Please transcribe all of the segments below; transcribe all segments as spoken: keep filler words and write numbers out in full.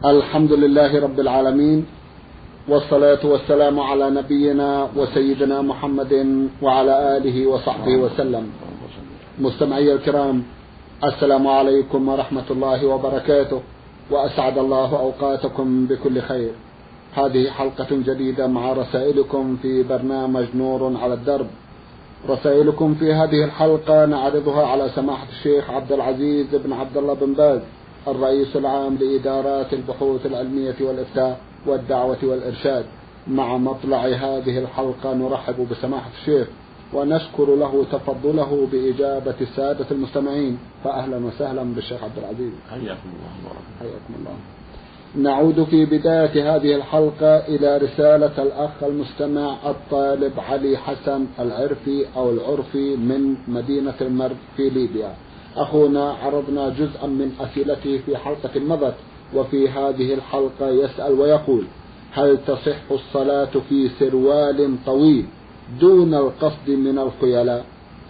الحمد لله رب العالمين، والصلاة والسلام على نبينا وسيدنا محمد وعلى آله وصحبه وسلم. مستمعي الكرام، السلام عليكم ورحمة الله وبركاته، وأسعد الله أوقاتكم بكل خير. هذه حلقة جديدة مع رسائلكم في برنامج نور على الدرب. رسائلكم في هذه الحلقة نعرضها على سماحة الشيخ عبد العزيز بن عبد الله بن باز، الرئيس العام لإدارات البحوث العلمية والإفتاء والدعوة والإرشاد. مع مطلع هذه الحلقة نرحب بسماحة الشيخ ونشكر له تفضله بإجابة السادة المستمعين، فأهلا وسهلا بالشيخ عبد العزيز. حياكم الله. حياكم الله. نعود في بداية هذه الحلقة إلى رسالة الأخ المستمع الطالب علي حسن العرفي أو العرفي من مدينة المرج في ليبيا. أخونا عرضنا جزءا من أسئلته في حلقة مضت، وفي هذه الحلقة يسأل ويقول: هل تصح الصلاة في سروال طويل دون القصد من الخيلاء؟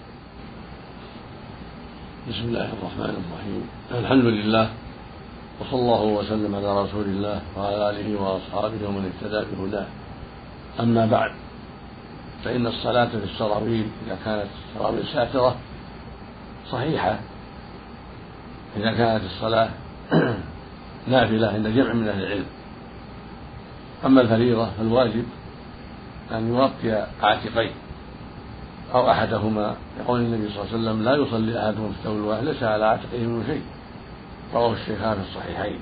بسم الله الرحمن الرحيم. الحمد لله، وصلى الله وسلم على رسول الله وعلى آله وأصحابه ومن اهتدى بهداه. أما بعد، فإن الصلاة في السراويل إذا كانت السراويل ساترة صحيحة، إذا كانت الصلاة نافلة عند جمع من أهل العلم. أما الفريضة فالواجب أن يغطي عاتقيه أو أحدهما، يقول النبي صلى الله عليه وسلم: لا يصلي أحدهم في الثوب الواحد ليس على عاتقه من شيء، رواه الشيخان في الصحيحين.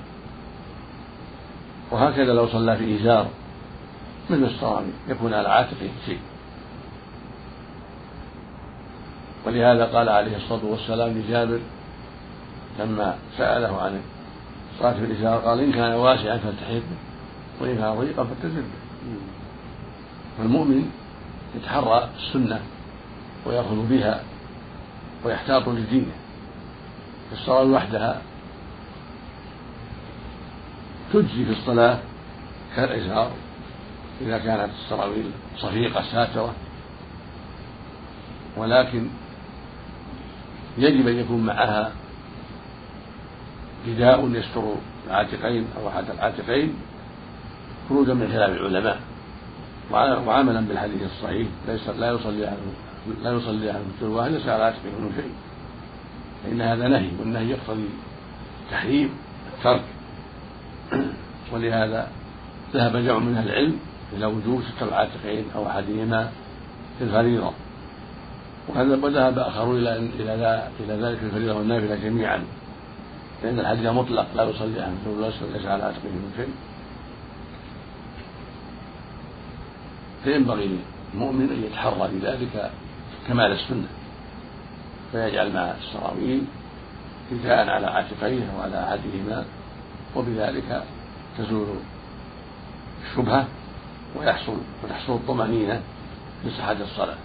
وهكذا لو صلى في إزار مثل الصرامي يكون على عاتقه شيء. ولهذا قال عليه الصلاة والسلام لجابر لما سأله عن الصلاة في الإزار، قال: إن كان واسعا فالتحف به، وإن كان ضيقا فالتزر به. فالمؤمن يتحرى السنة ويأخذ بها ويحتاط لدينه. في الصلاة وحدها تجزي في الصلاة كالإزار إذا كانت السراويل صفيقة ساترة، ولكن يجب أن يكون معها رداء يستر العاتقين أو أحد العاتقين، خروجا من خلاف العلماء وعملا بالحديث الصحيح: ليس لا يصلي لا يصلي أحد في الواحد ليس على عاتقه من شيء، فإن هذا نهي، والنهي يقتضي تحريم الترك. ولهذا ذهب جمع من أهل العلم إلى وجوب ستر العاتقين أو أحدهما في الفريضة، وذهب آخرون إلى إلى ذلك في الفريضة والنافلة جميعا، لأن الحديث مطلق: لا يصلي أحد في الواحد ليس على عاتقه من شيء. فينبغي للمؤمن أن يتحرى بذلك كمال السنة، فيجعل مع السراويل رداء على عاتقيه وعلى أحدهما، وبذلك تزول الشبهة ويحصل وتحصل الطمأنينة لصحة الصلاة.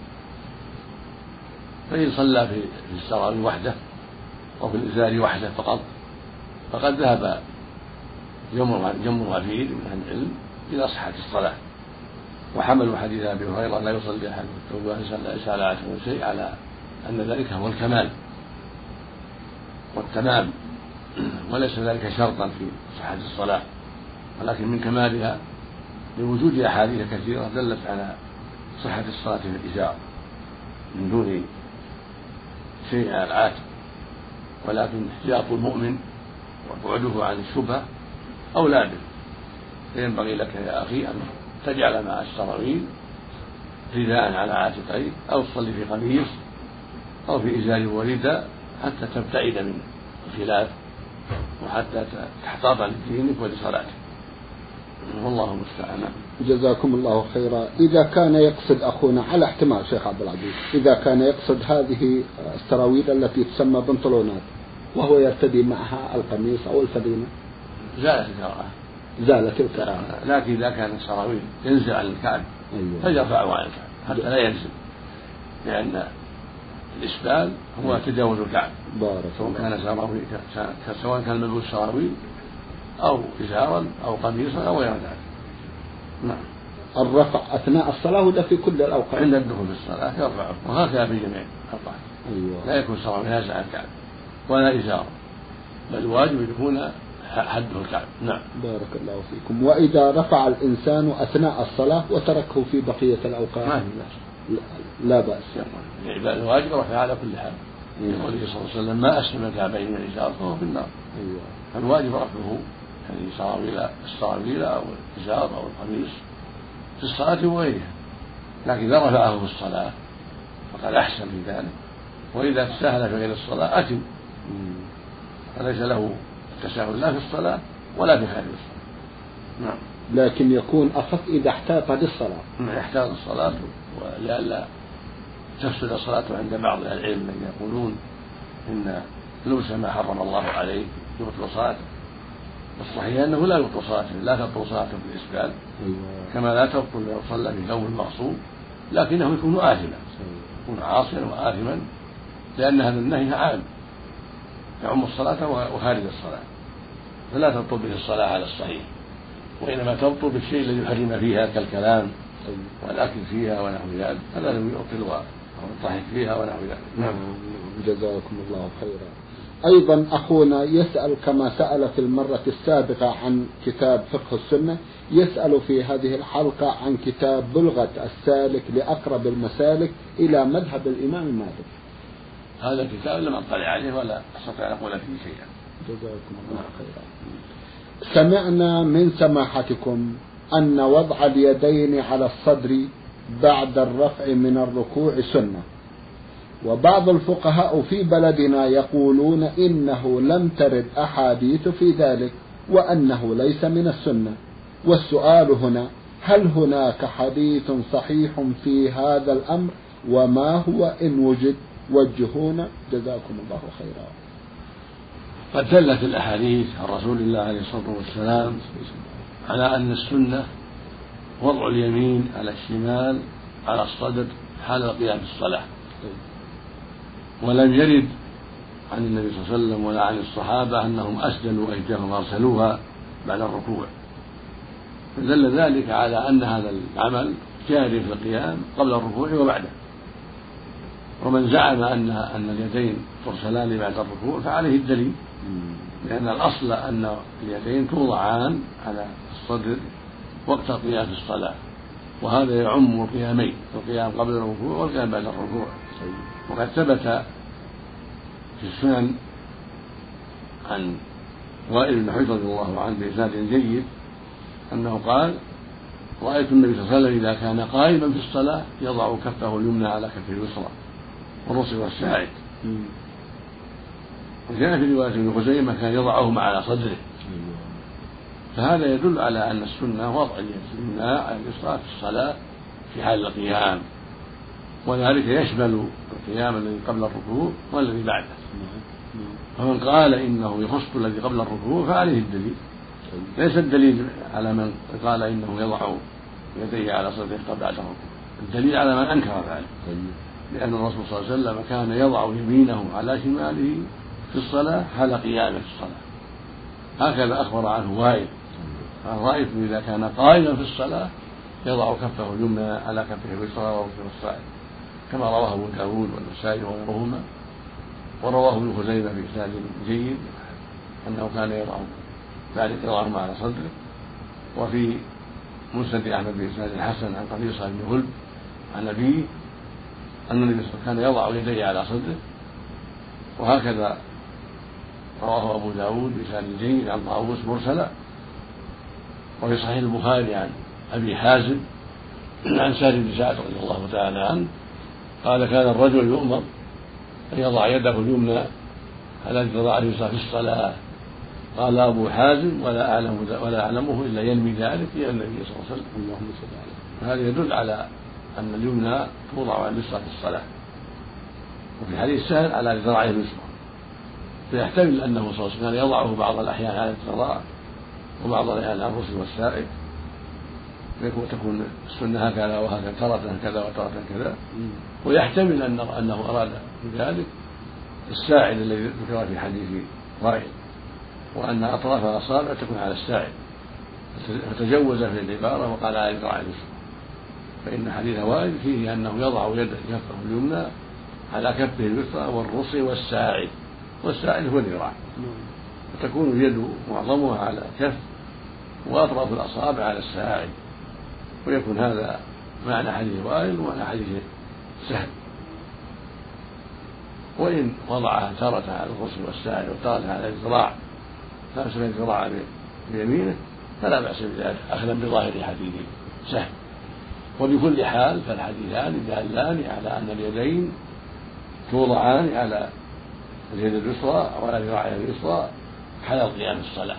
فإن صلى في السراويل وحده أو في الإزار وحده فقط فقد ذهب جمهور غفير من أهل العلم إلى صحة الصلاة، وحملوا حديث أبي هريرة: لا يصلي أحد في الثوب ليس على عاتقه شيء، على أن ذلك هو الكمال والتمام، وليس ذلك شرطا في صحة الصلاة، ولكن من كمالها لوجود أحاديث كثيرة دلت على صحة الصلاة في الإزار من دون شيء على العاتق. ولكن احتياط المؤمن وبعده عن الشبهة أولى به، فينبغي لك يا أخي أن تجعل مع السراويل رداء على عاتقين، أو تصلي في قميص أو في إزار ورداء حتى تبتعد من الخلاف وحتى تحتاط لدينك ولصلاتك، والله المستعان. جزاكم الله خيرا. إذا كان يقصد أخونا، على احتمال شيخ عبد العزيز، إذا كان يقصد هذه السراويل التي تسمى بنطلونات وهو يرتدي معها القميص أو الفدينة، زالت الكراهة زالت الكراهة. لكن إذا كان السراويل ينزل عن الكعب فيرفعه عن الكعب حتى لا ينزل، لأن الإسبال هو تجاوز الكعب، سواء كان سراويل سواء كان ملبوس سراويل أو إزارا أو قميصا أو غير ذلك. نعم. الرفع أثناء الصلاة ولا في كل الأوقات؟ عند الدخول في الصلاة يرفعه، وهكذا في جميع الأوقات. أيوة. لا يكون سراويل نازل عن الكعب ولا إزار، بل الواجب يكون حده الكعب. نعم. بارك الله فيكم. وإذا رفع الإنسان أثناء الصلاة وتركه في بقية الأوقات ما في بأس، لا بأس. العبادة الواجب رفع على كل حال. يقول صلى الله عليه وسلم: ما أسلم الكعبين من الإزار فهو في النار. أيوة. الواجب رفعه يعني سراويل السراويل أو الإزار أو القميص في الصلاة وغيرها، لكن إذا رفعه في الصلاة فقد أحسن في ذلك، وإذا تساهل في غير الصلاة أتم، فليس له التساهل لا في الصلاة ولا في خارج الصلاة. نعم. لكن يكون أخف إذا احتاط للصلاة. يحتاط الصلاة ولئلا تفسد الصلاة عند بعض أهل العلم الذين يقولون إن لبس ما حرم الله عليه يبطل صلاته. الصحيح أنه لا يبطل صلاته، لا تبطل صلاته بالإسبال، كما لا تبطل لو صلى في ثوب المغصوب، لكنه يكون آثما، يكون عاصيا وآثما، لأن هذا النهي عام يعم الصلاة وخارج الصلاة، فلا تبطل به الصلاة على الصحيح، وإنما تبطل بالشيء الذي حرم فيها كالكلام والأكل فيها ونحو ذلك، هذا الذي يبطل والضحك فيها ونحو ذلك. نعم. جزاكم الله خيرا. أيضا أخونا يسأل كما سأل في المرة السابقة عن كتاب فقه السنة، يسأل في هذه الحلقة عن كتاب بلغة السالك لأقرب المسالك إلى مذهب الإمام مالك. هذا الكتاب لم أطلع عليه ولا أستطيع أن أقول فيه شيئا. جزاكم الله خيرا. سمعنا من سماحتكم أن وضع اليدين على الصدر بعد الرفع من الركوع سنة، وبعض الفقهاء في بلدنا يقولون إنه لم ترد أحاديث في ذلك وأنه ليس من السنة. والسؤال هنا: هل هناك حديث صحيح في هذا الأمر؟ وما هو إن وجد؟ وجهونا جزاكم الله خيرا. قد دلت الأحاديث عن رسول الله عليه الصلاة والسلام على أن السنة وضع اليمين على الشمال على الصدر حال القيام في الصلاة، ولم يرد عن النبي صلى الله عليه وسلم ولا عن الصحابة أنهم أسدلوا أيديهم وأرسلوها بعد الركوع، فدل ذلك على أن هذا العمل جاري في القيام قبل الركوع وبعده. ومن زعم أن أن اليدين ترسلان بعد الركوع فعليه الدليل، لأن الأصل أن اليدين توضعان على الصدر وقت القيام في الصلاة، وهذا يعم القيامين، القيام قبل الركوع والقيام بعد الركوع. وقد ثبت في السنن عن وائل بن حجر رضي الله عنه بإسناد جيد أنه قال: رأيت النبي صلى الله عليه وسلم إذا كان قائما في الصلاة يضع كفه اليمنى على كفه اليسرى والرسل والساعد. وكان في رواية ابن خزيمة كان يضعهما على صدره. فهذا يدل على أن السنة وضع اليمنى على اليسرى في الصلاة في حال القيام، وذلك يشمل القيام الذي قبل الركوع والذي بعده. فمن قال إنه يخص الذي قبل الركوع فعليه الدليل، ليس الدليل على من قال إنه يضع يديه على صدره بعد الركوع، الدليل على من أنكر ذلك، لأن الرسول صلى الله عليه وسلم كان يضع يمينه على شماله في الصلاة حال قيامه في الصلاة، هكذا أخبر عنه وائل قال: رأيت إذا كان قائما في الصلاة يضع كفه اليمنى على كفه اليسرى والرسل والساعد، كما رواه أبو داود والنسائي وغيرهما، ورواه ابن خزيمة بإسناد جيد أنه كان يضع ذلك يضعهما على صدره. وفي مسند أحمد بإسناد حسن عن قبيصة بن غلب عن أبيه أن النبي كان يضع يديه على صدره، وهكذا رواه أبو داود بإسناد جيد عن طاووس مرسلا. وفي صحيح البخاري عن أبي حازم عن سالم بن سعد رضي الله تعالى عنه قال: كان الرجل يؤمر أن يضع يده اليمنى على ذراع اليسرى في الصلاة. قال أبو حازم: ولا أعلم ولا أعلمه إلا ينمي ذلك إلى النبي صلى الله عليه وسلم. اللهم صل عليه. هذا يدل على أن اليمنى توضع على اليسرى في الصلاة. وفي حديث سهل على ذراعه اليسرى، فيحتمل أنه صلى الله عليه وسلم كان يضعه بعض الأحيان على الذراع وبعض الأحيان على الرسل والساعد، وتكون السنة هكذا وهكذا، تارة كذا وتارة كذا. ويحتمل أن أنه أراد بذلك الساعد الذي ذكر في حديث وائل، وأن أطراف الأصابع تكون على الساعد، فتجوز في العبارة وقال على ذراع اليسرى، فإن حديث وائل فيه أنه يضع يد كفه اليمنى على كفه اليسرى والرسل والساعد، والساعد هو الذراع، تكون اليد معظمها على الكف وأطراف الأصابع على الساعد، ويكون هذا معنى حديث وائل ومعنى حديث سهل. وإن وضعها تارة على الرسل والساعد وتارة على الذراع فأمسك الذراع بيمينه فلا بأس بذلك أخذا بظاهر حديث سهل. وبكل حال فالحديثان دالان على أن اليدين توضعان على اليد اليسرى وعلى ذراعها اليسرى حال القيام في الصلاة،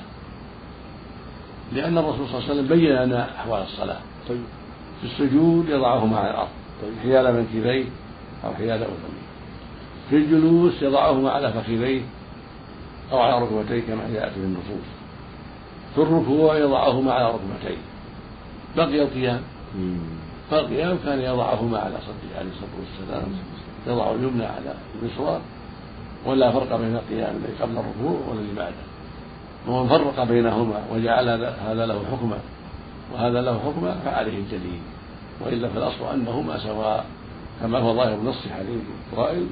لأن الرسول صلى الله عليه وسلم بين لنا أحوال الصلاة. طيب. في السجود يضعهما على الأرض حيال منكبيه أو حيال أذنيه، في الجلوس يضعهما على فخذيه أو على ركبتيه كما جاءت في النصوص، في الركوع يضعهما على ركبتيه. بقي القيام، فالقيام كان يضعهما على صدره عليه الصلاة والسلام، يضع اليمنى على اليسرى، ولا فرق بين القيام الذي قبل الركوع والذي بعده. ومن فرق بينهما وجعل هذا له حكما وهذا له حكما فعليه الجليل، وإلا فالأصل أنهما سواء كما هو ظاهر نص حديث وائل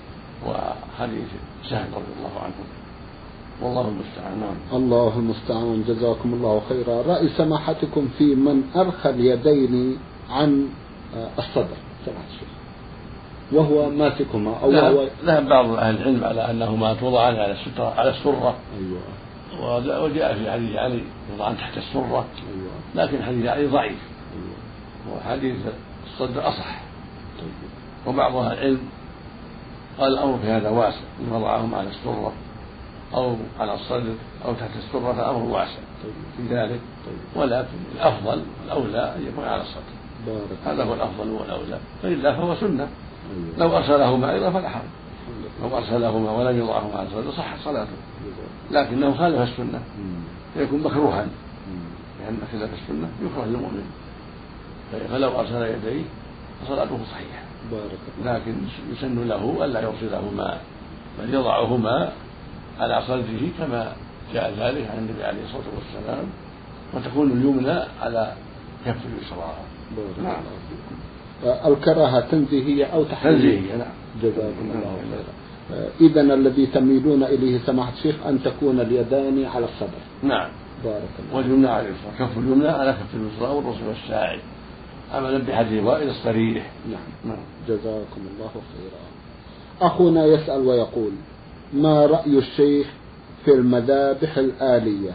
وحديث سهل رضي الله عنه، والله المستعان. الله المستعان، جزاكم الله خيرا. رأي سماحتكم في من أرخى اليدين عن الصدر سماحة الشيخ وهو ماسكهما أو وهو ذهب بعض أهل العلم على أنهما توضعان على السترة على السرة. أيوة. وجاء في حديث علي يوضعان تحت السرة. أيوة. لكن حديث علي ضعيف. أيوة. وحديث الصدر أصح. طيب. وبعض أهل العلم قال الأمر في هذا واسع، إن وضعهم على السرة أو على الصدر أو تحت السرة فالأمر واسع في ذلك. ولكن الأفضل الأولى أن يكون على الصدر، هذا هو الأفضل والأولى، فإلا فهو سنة. لو أرسلهما أيضا فلا حرج، لو أرسلهما ولم يضعهما على الصدر صحت صلاته، لكنه خالف السنة فيكون مكروها، لأن خلاف السنة يكره للمؤمن، فلو أرسل يديه فصلاته صحيحة، لكن يسن له ألا يرسلهما بل يضعهما على صدره كما جاء ذلك عن النبي عليه الصلاة والسلام، وتكون اليمنى على كف اليسرى. نعم. الكراهة تنزيهية أو تحريمية؟ تنزيهية. نعم. جزاكم الله خيرا. إذن الذي تميلون إليه سماحة الشيخ أن تكون اليدان على الصدر. نعم. بارك الله. واليمنى على اليسرى، كف اليمنى على كف اليسرى والرسل والساعد، عملا بحديث وائل الصريح. نعم. نعم. جزاكم الله خيرا. أخونا يسأل ويقول: ما رأي الشيخ في المذابح الآلية؟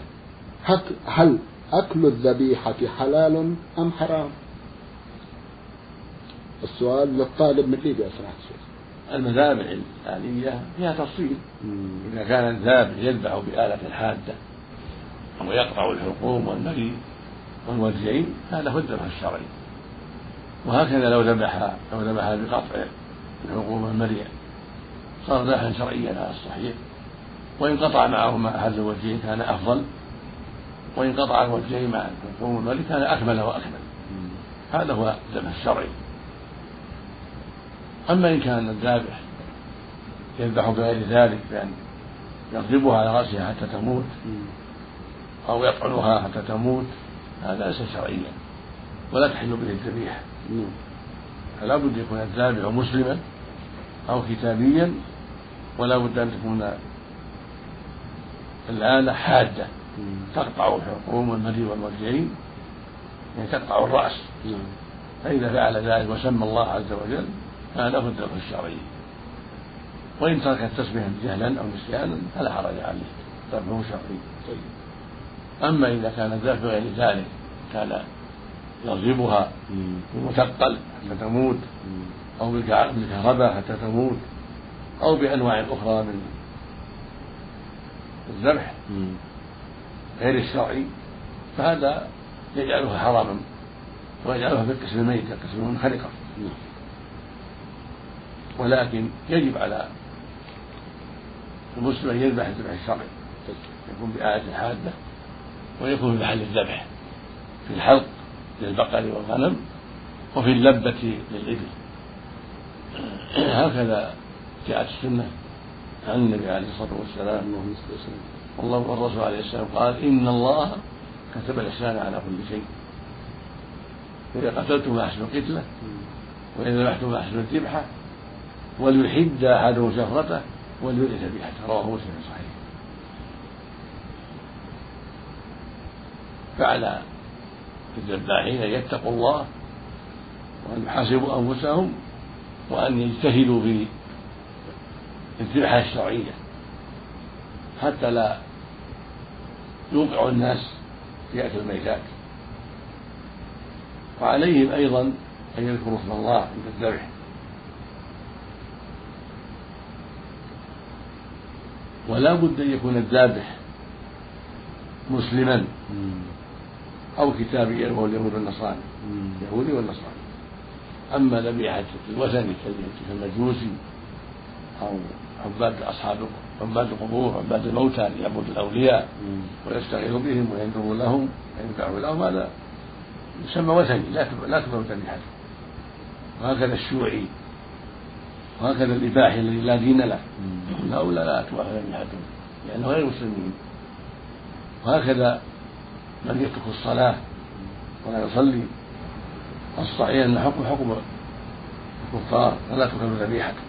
هل أكل الذبيحة حلال أم حرام؟ السؤال للطالب من ليبيا سماحة الشيخ. المذابح الآلية فيها تفصيل. إذا كان الذابح يذبح بآلة حادة ويقطع الحلقوم والمريء والوجهين هذا هو الذبح الشرعي، وهكذا لو ذبح لو ذبح بقطع الحلقوم والمريء صار ذبحا شرعيا على الصحيح، وإن قطع معهما أحد الوجهين كان أفضل، وإن قطع الوجهين مع الحلقوم والمريء كان أكمل وأكمل. هذا هو الذبح الشرعي. أما إن كان الذابح يذبح بغير ذلك بأن يضربها على رأسها حتى تموت أو يطعنها حتى تموت هذا ليس شرعيا ولا تحل به الذبيحة، فلا بد يكون الذابح مسلما أو كتابيا، ولا بد أن تكون الآلة حادة تقطع الحلقوم والمريء والوجهين، يعني تقطع الرأس. فإذا فعل ذلك وسمى الله عز وجل هذا هو الذبح الشرعي. وإن ترك التسبيح جهلا أو نسيانا فلا حرج عليه، ذبحه شرعي. أما إذا كان الذبح بغير ذلك كان يضربها بمثقل حتى تموت أو بالكهرباء حتى تموت أو بأنواع أخرى من الذبح غير الشرعي فهذا يجعلها حراما ويجعلها في القسم الميت القسم المنخرقة. ولكن يجب على المسلم أن يذبح الذبح الشرعي، يكون بآلة حادة ويكون في محل الذبح في الحلق للبقر والغنم وفي اللبة للإبل. هكذا جاءت السنة عن النبي عليه الصلاة والسلام، والله والرسول عليه السلام قال: إن الله كتب الإحسان على كل شيء، إذا قتلتم فأحسنوا القتلة وإذا ذبحتم فأحسنوا الذبحة وليحد أحدهم شفرته وليؤذي ذبيحته. رواه مسلم صحيح. فعلى الذباحين أن يتقوا الله وأن يحاسبوا أنفسهم وأن يجتهدوا في الذبحة الشرعية حتى لا يوقع الناس في أكل الميتات. وعليهم أيضا أن يذكروا اسم الله عند الذبح، ولا بد أن يكون الذابح مسلما أو كتابيا وهو اليهود والنصارى، يهودي والنصارى. أما ذبيحة الوثني كالمجوسي أو عباد أصحاب عباد القبور عباد الموتى يعبد الأولياء ويستغيث بهم وينذر لهم وينفعوا لهم، هذا يسمى وثني لا تقبل ذبيحته. وهكذا الشيوعي وهكذا الإباحي الذي لا دين له، هؤلاء لا تقبل ذبيحتهم لأنهم غير مسلمين. وهكذا من يترك الصلاة ولا يصلي الصحيح أن حكم حكم الكفار ولا تقبل ذبيحته،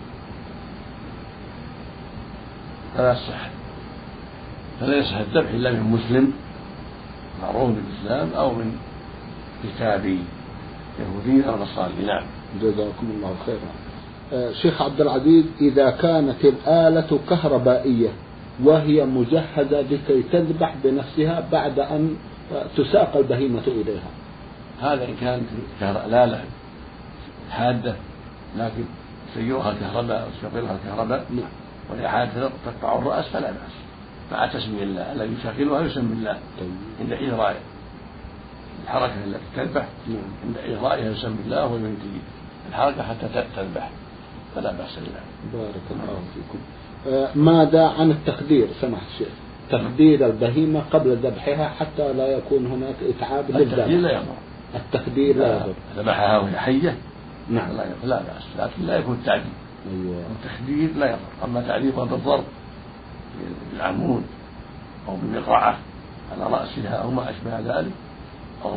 فلا يصح فلا يصح الذبح إلا من مسلم معروف بالإسلام أو من كتابي يهودي أو نصراني. نعم. جزاكم الله خيرا. آه شيخ عبد العزيز، إذا كانت الآلة كهربائية وهي مجهزة لكي تذبح بنفسها بعد أن تساق البهيمة إليها، هذا إن كانت الآلة حادة لكن سيرها كهرباء أو تشغلها كهرباء نعم، وهي حادة تقطع الرأس فلا بأس مع تسمية الله، الذي يشغلها يسمي الله عند إجراء الحركة التي تذبح، عند إجرائها يسمي الله وينتهي الحركة حتى تذبح فلا بأس بها. بارك الله فيكم. آه ماذا عن التخدير سماحة الشيخ؟ تخدير البهيمة قبل ذبحها حتى لا يكون هناك إتعاب للذبح. التخدير لا يضر. التخدير لا يضر. ذبحها وهي حية نعم لا بأس، لكن لا يكون تعذيب. أيوة. التخدير لا يضر. أما تعذيبها بالضرب بالعمود أو بمقرعة على رأسها أو ما أشبه ذلك أو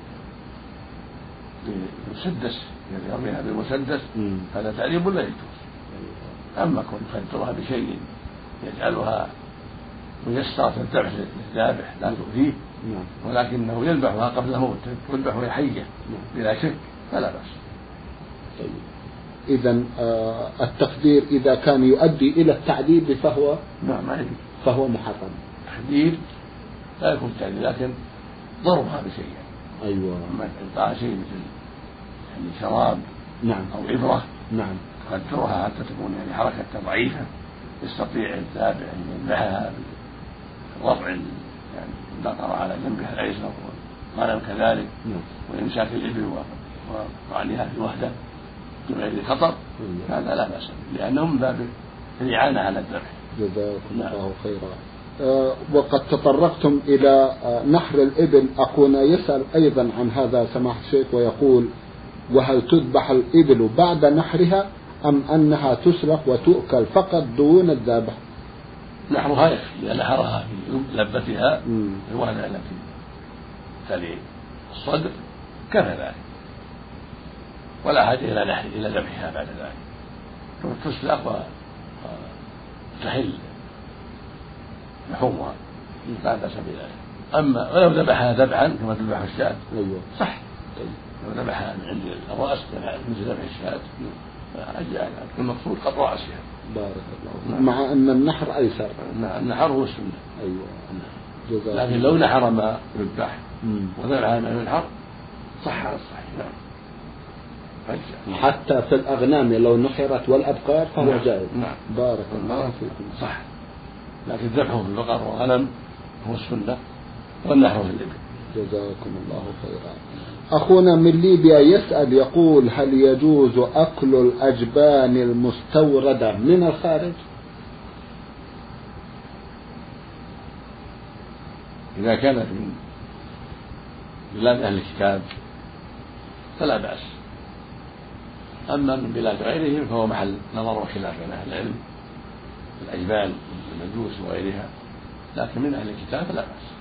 بمسدس يرميها بالمسدس هذا تعذيب لا يجوز. أما كون يخدرها بشيء يجعلها ميسرة الذبح للذابح لا تؤذيه ولكنه يذبحها قبل الموت، تذبح وهي حية بلا شك فلا بأس. طيب. إذن آه التخدير إذا كان يؤدي إلى التعذيب فهو نعم ما يجوز، فهو محرم. التخدير لا يكون تعذيب لكن ضربها بشيء. أيوة. أما إلقاء شيء مثل يعني شراب نعم أو إبرة نعم تقدرها حتى تكون يعني حركة ضعيفة يستطيع الذابح أن يذبحها بوضع يعني البقرة على جنبها الأيسر والغنم كذلك وإمساك الإبل وطعنها في وحدة بغير خطر هذا لا بأس لأنه من باب الإعانة على الذبح. جزاكم الله خيرا. أه وقد تطرقتم إلى أه نحر الإبل، أخونا يسأل أيضا عن هذا سماحة الشيخ ويقول: وهل تذبح الإبل بعد نحرها أم أنها تسلق وتؤكل فقط دون الذبح؟ نحرها يكفي، إذا نحرها في لبتها الوهلة التي تلي الصدر كفى ذلك ولا حاجة إلى نحر إلى ذبحها بعد ذلك، تسلق وتحل لحومها لا بأس بذلك. أما ولو ذبحها ذبحا كما تذبح الشاة صح، لو ذبحها من عند الرأس مثل ذبح الشاة المقصود قطع رأسها. بارك الله. مع أن النحر أيسر. النحر هو السنة. أيوة. لكن لو نحر ما يذبح وذبح ما ينحر صح على الصحيح. نعم. حتى في الأغنام لو نحرت والأبقار فهو نعم. جائز. نعم. بارك الله فيكم. صح، لكن ذبحه في البقر والغنم هو السنة والنحر في الإبل. جزاكم الله خيرا. أخونا من ليبيا يسأل يقول: هل يجوز أكل الأجبان المستوردة من الخارج؟ إذا كانت من بلاد أهل الكتاب فلا بأس، أما من بلاد غيرهم فهو محل نظر وخلاف بين أهل العلم، الأجبان المجوس وغيرها، لكن من أهل الكتاب فلا بأس.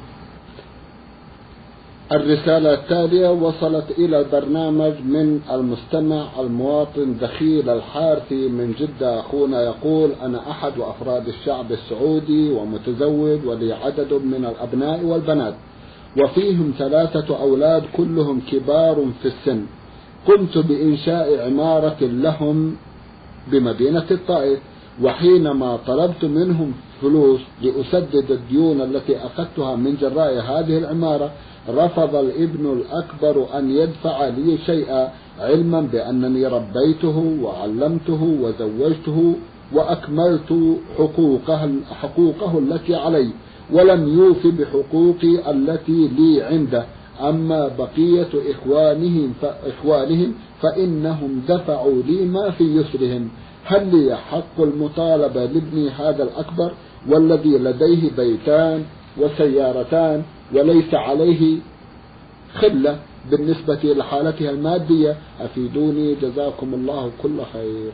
الرسالة التالية وصلت إلى البرنامج من المستمع المواطن دخيل الحارثي من جدة. أخونا يقول: أنا أحد أفراد الشعب السعودي ومتزوج ولي عدد من الأبناء والبنات، وفيهم ثلاثة أولاد كلهم كبار في السن. قمت بإنشاء عمارة لهم بمدينة الطائف، وحينما طلبت منهم فلوس لأسدد الديون التي أخذتها من جراء هذه العمارة رفض الابن الأكبر أن يدفع لي شيئا، علما بأنني ربيته وعلمته وزوجته وأكملت حقوقه, حقوقه التي علي، ولم يوف بحقوقي التي لي عنده. أما بقية إخوانهم, فإخوانهم فإنهم دفعوا لي ما في يسرهم. هل لي حق المطالبة لابني هذا الأكبر والذي لديه بيتان وسيارتان وليس عليه خلة بالنسبة لحالتها المادية؟ أفيدوني جزاكم الله كل خير.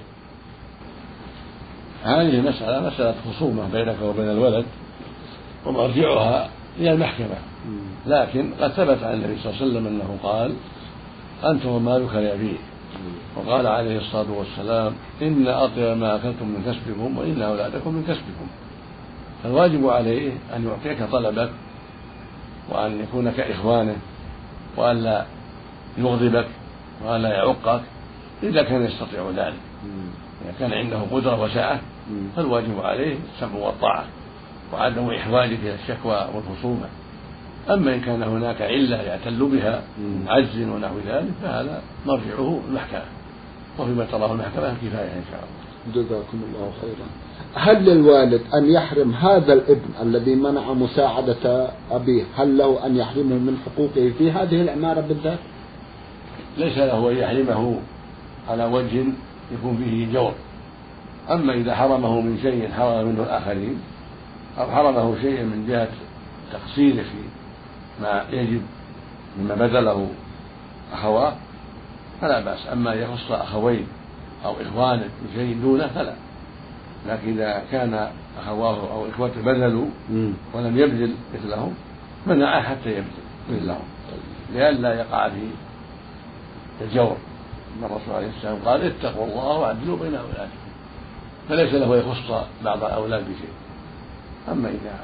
هذه مسألة مسألة خصومة بينك وبين الولد، ومرجعها هي المحكمة، لكن قد ثبت عن النبي صلى الله عليه وسلم أنه قال: أنت ومالك لأبيك. وقال عليه الصلاة والسلام: إن أطيب ما أكلتم من كسبكم وإن أولادكم من كسبكم. فالواجب عليه أن يعطيك طلبك، وأن يكون كإخوانه، وأن لا يغضبك وأن لا يعقك إذا كان يستطيع ذلك. إذا كان عنده قدرة وسعة فالواجب عليه السمع والطاعة وعدم إحواجك إلى الشكوى والخصومة. أما إن كان هناك علة يعتل بها عجز ونحو ذلك فهذا مرجعه المحكمة، وفيما تراه المحكمة كفاية إن شاء الله. جزاكم الله خيرا. هل للوالد أن يحرم هذا الابن الذي منع مساعدة أبيه، هل له أن يحرمه من حقوقه في هذه العمارة بالذات؟ ليس له أن يحرمه على وجه يكون فيه جور. أما إذا حرمه من شيء حرم منه الآخرين، أو حرمه شيء من جهة تقصيره في ما يجب مما بذله أخواه فلا بأس. أما يخص أخوين أو إخوانه بشيء دونه فلا. لكن إذا كان أخواه أو إخوته بذلوا ولم يبذل مثلهم منعه حتى يبذل مثلهم لئلا يقع فيه الجور. الرسول عليه السلام قال: اتقوا الله واعدلوا بين أولادكم. فليس له يخص بعض الأولاد بشيء. أما إذا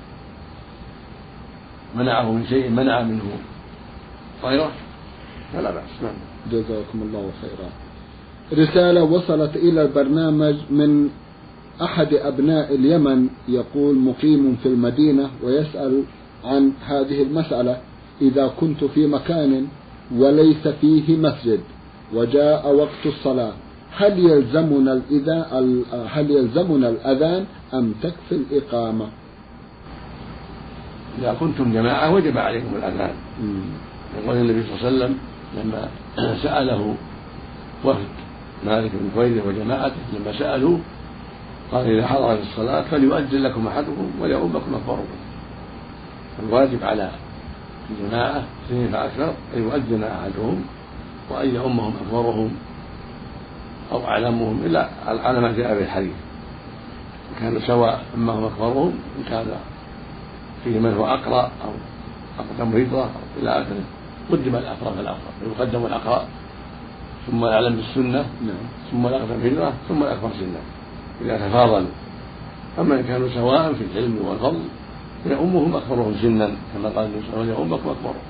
منعه من شيء منع منه غيره فلا بأس. نعم. جزاكم الله خيرا. رسالة وصلت إلى البرنامج من أحد أبناء اليمن، يقول: مقيم في المدينة ويسأل عن هذه المسألة: إذا كنت في مكان وليس فيه مسجد وجاء وقت الصلاة هل يلزمنا الإذان هل يلزمنا الأذان أم تكفي الإقامة؟ إذا كنتم جماعة وجب عليكم الأذان. يقول النبي صلى الله عليه وسلم لما سأله وفد مالك بن كويرة وجماعته لما سألوا قال: إذا حضرت الصلاة فليؤذن لكم أحدكم وليؤمكم أكبركم. الواجب على الجماعة اثنين فأكثر أن يؤذن أحدهم وأن يؤمهم أكبرهم أو أعلمهم، إلا على ما جاء في الحديث. إن كانوا سواء أمهم أكبرهم، إن كان فيه من هو أقرأ أو أقدم هجرة إلى آخره قدم الأقرأ فالأقرأ، يقدم الأقرأ ثم يعلم بالسنة ثم الأقدم هجرة ثم الأكبر سنة إذا تفاضلوا. أما إن كانوا سواء في العلم والفضل فيؤمهم أكبرهم سنا كما قال النبي صلى الله عليه وسلم: يؤمكم أكبرهم.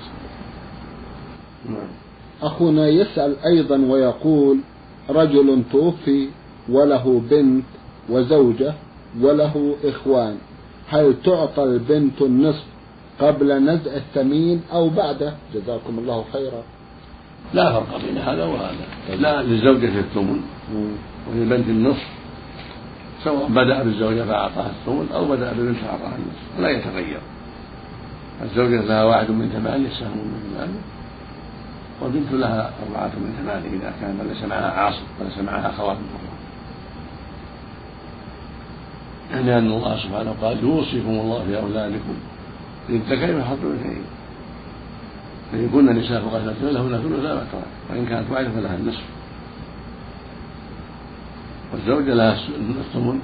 أخونا يسأل أيضا ويقول: رجل توفي وله بنت وزوجة وله إخوان، هل تعطى البنت النصف قبل نزع الثمين أو بعده؟ جزاكم الله خيرا. لا فرق بين هذا وهذا، لا للزوجة الثمن وللبنت النصف، سواء بدأ بالزوجة فأعطاها الثمن أو بدأ بالبنت فأعطاها النصف، لا يتغير. الزوجة لها واحد من ثمانية سهم من ثمانية، والبنت لها أربعة من ثمانية إذا كان ليس معها عاصب وليس معها أخوات أخرى. يعني أن الله سبحانه قال: يوصيكم الله في أولادكم للذكر مثل حظ الأنثيين، فإن كن نساء فوق اثنتين لهن ثلث ما ترك، وإن كانت واحدة فلها النصف. والزوجة لها الثمن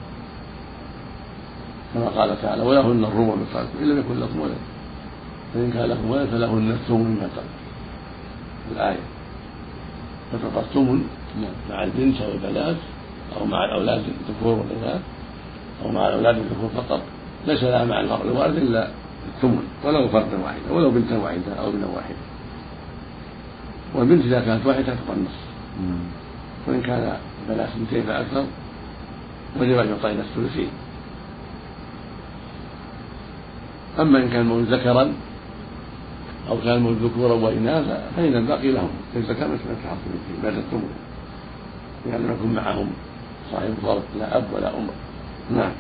كما قال تعالى: ولهن الربع مما تركتم إن لم يكن لكم ولد، فإن كان لكم ولد فلهن الثمن مما تركتم الآية. فتعطى الثمن مع البنت أو البنات أو مع الأولاد الذكور والإناث أو مع الأولاد الذكور فقط، ليس لها مع المرء الوارث إلا الثمن ولو فردا واحدا ولو بنتا واحدة أو ابنا واحدا. والبنت إذا كانت واحدة تبقى النصف، وإن كان بنات اثنتين فأكثر وجب أن يعطينا الثلثين. أما إن كان المولود ذكرا أو كان المولود ذكورا وإناثا فإن الباقي لهم كالزكاة مثل ما تحصل بعد الثمن، يعني لم يكن معهم صاحب فرض لا أب ولا أم. نعم.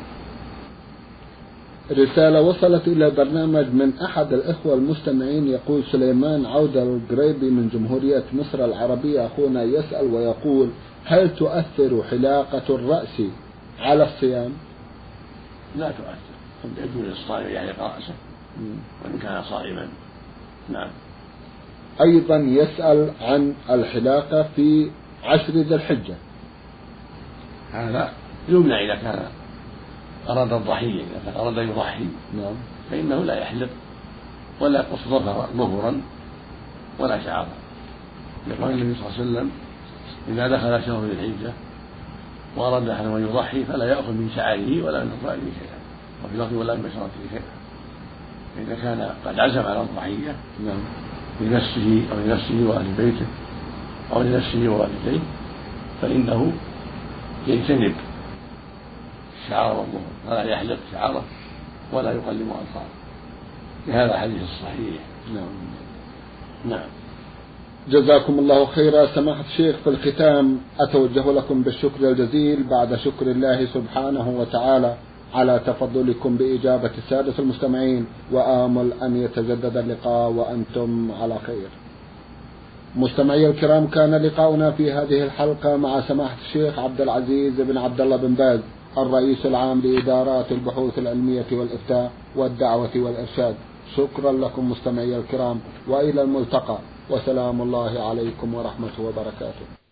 رسالة وصلت إلى برنامج من أحد الإخوة المستمعين، يقول سليمان عودة القريبي من جمهورية مصر العربية أخونا يسأل ويقول: هل تؤثر حلاقة الرأس على الصيام؟ لا تؤثر، يجوز للصائم يحلق رأسه وإن كان صائما. نعم. أيضا يسأل عن الحلاقة في عشر ذي الحجة. هذا يمنع إذا كان أراد الضحية، إذا كان أراد يضحي نعم فإنه لا يحلق ولا يقص ظهرا ولا شعرا، لقول النبي صلى الله عليه وسلم: إذا دخل شهر ذي الحجة وأراد أحد أن يضحي فلا يأخذ من شعره ولا من أظفاره شيئا، وفي لفظ ولا من بشرته شيئا. إذا كان قد عزم على الضحية نعم لنفسه أو لنفسه وأهل بيته أو لنفسه ووالديه فإنه يجتنب شعار والظهر ولا يحلق شعره ولا يقلم أظفاره، لهذا الحديث الصحيح. نعم. نعم. جزاكم الله خيرا سماحة الشيخ. في الختام أتوجه لكم بالشكر الجزيل بعد شكر الله سبحانه وتعالى على تفضلكم بإجابة السادة المستمعين، وآمل أن يتجدد اللقاء وأنتم على خير. مستمعي الكرام، كان لقاؤنا في هذه الحلقة مع سماحة الشيخ عبد العزيز بن عبد الله بن باز، الرئيس العام لإدارات البحوث العلمية والإفتاء والدعوة والإرشاد. شكرا لكم مستمعي الكرام، وإلى الملتقى، وسلام الله عليكم ورحمته وبركاته.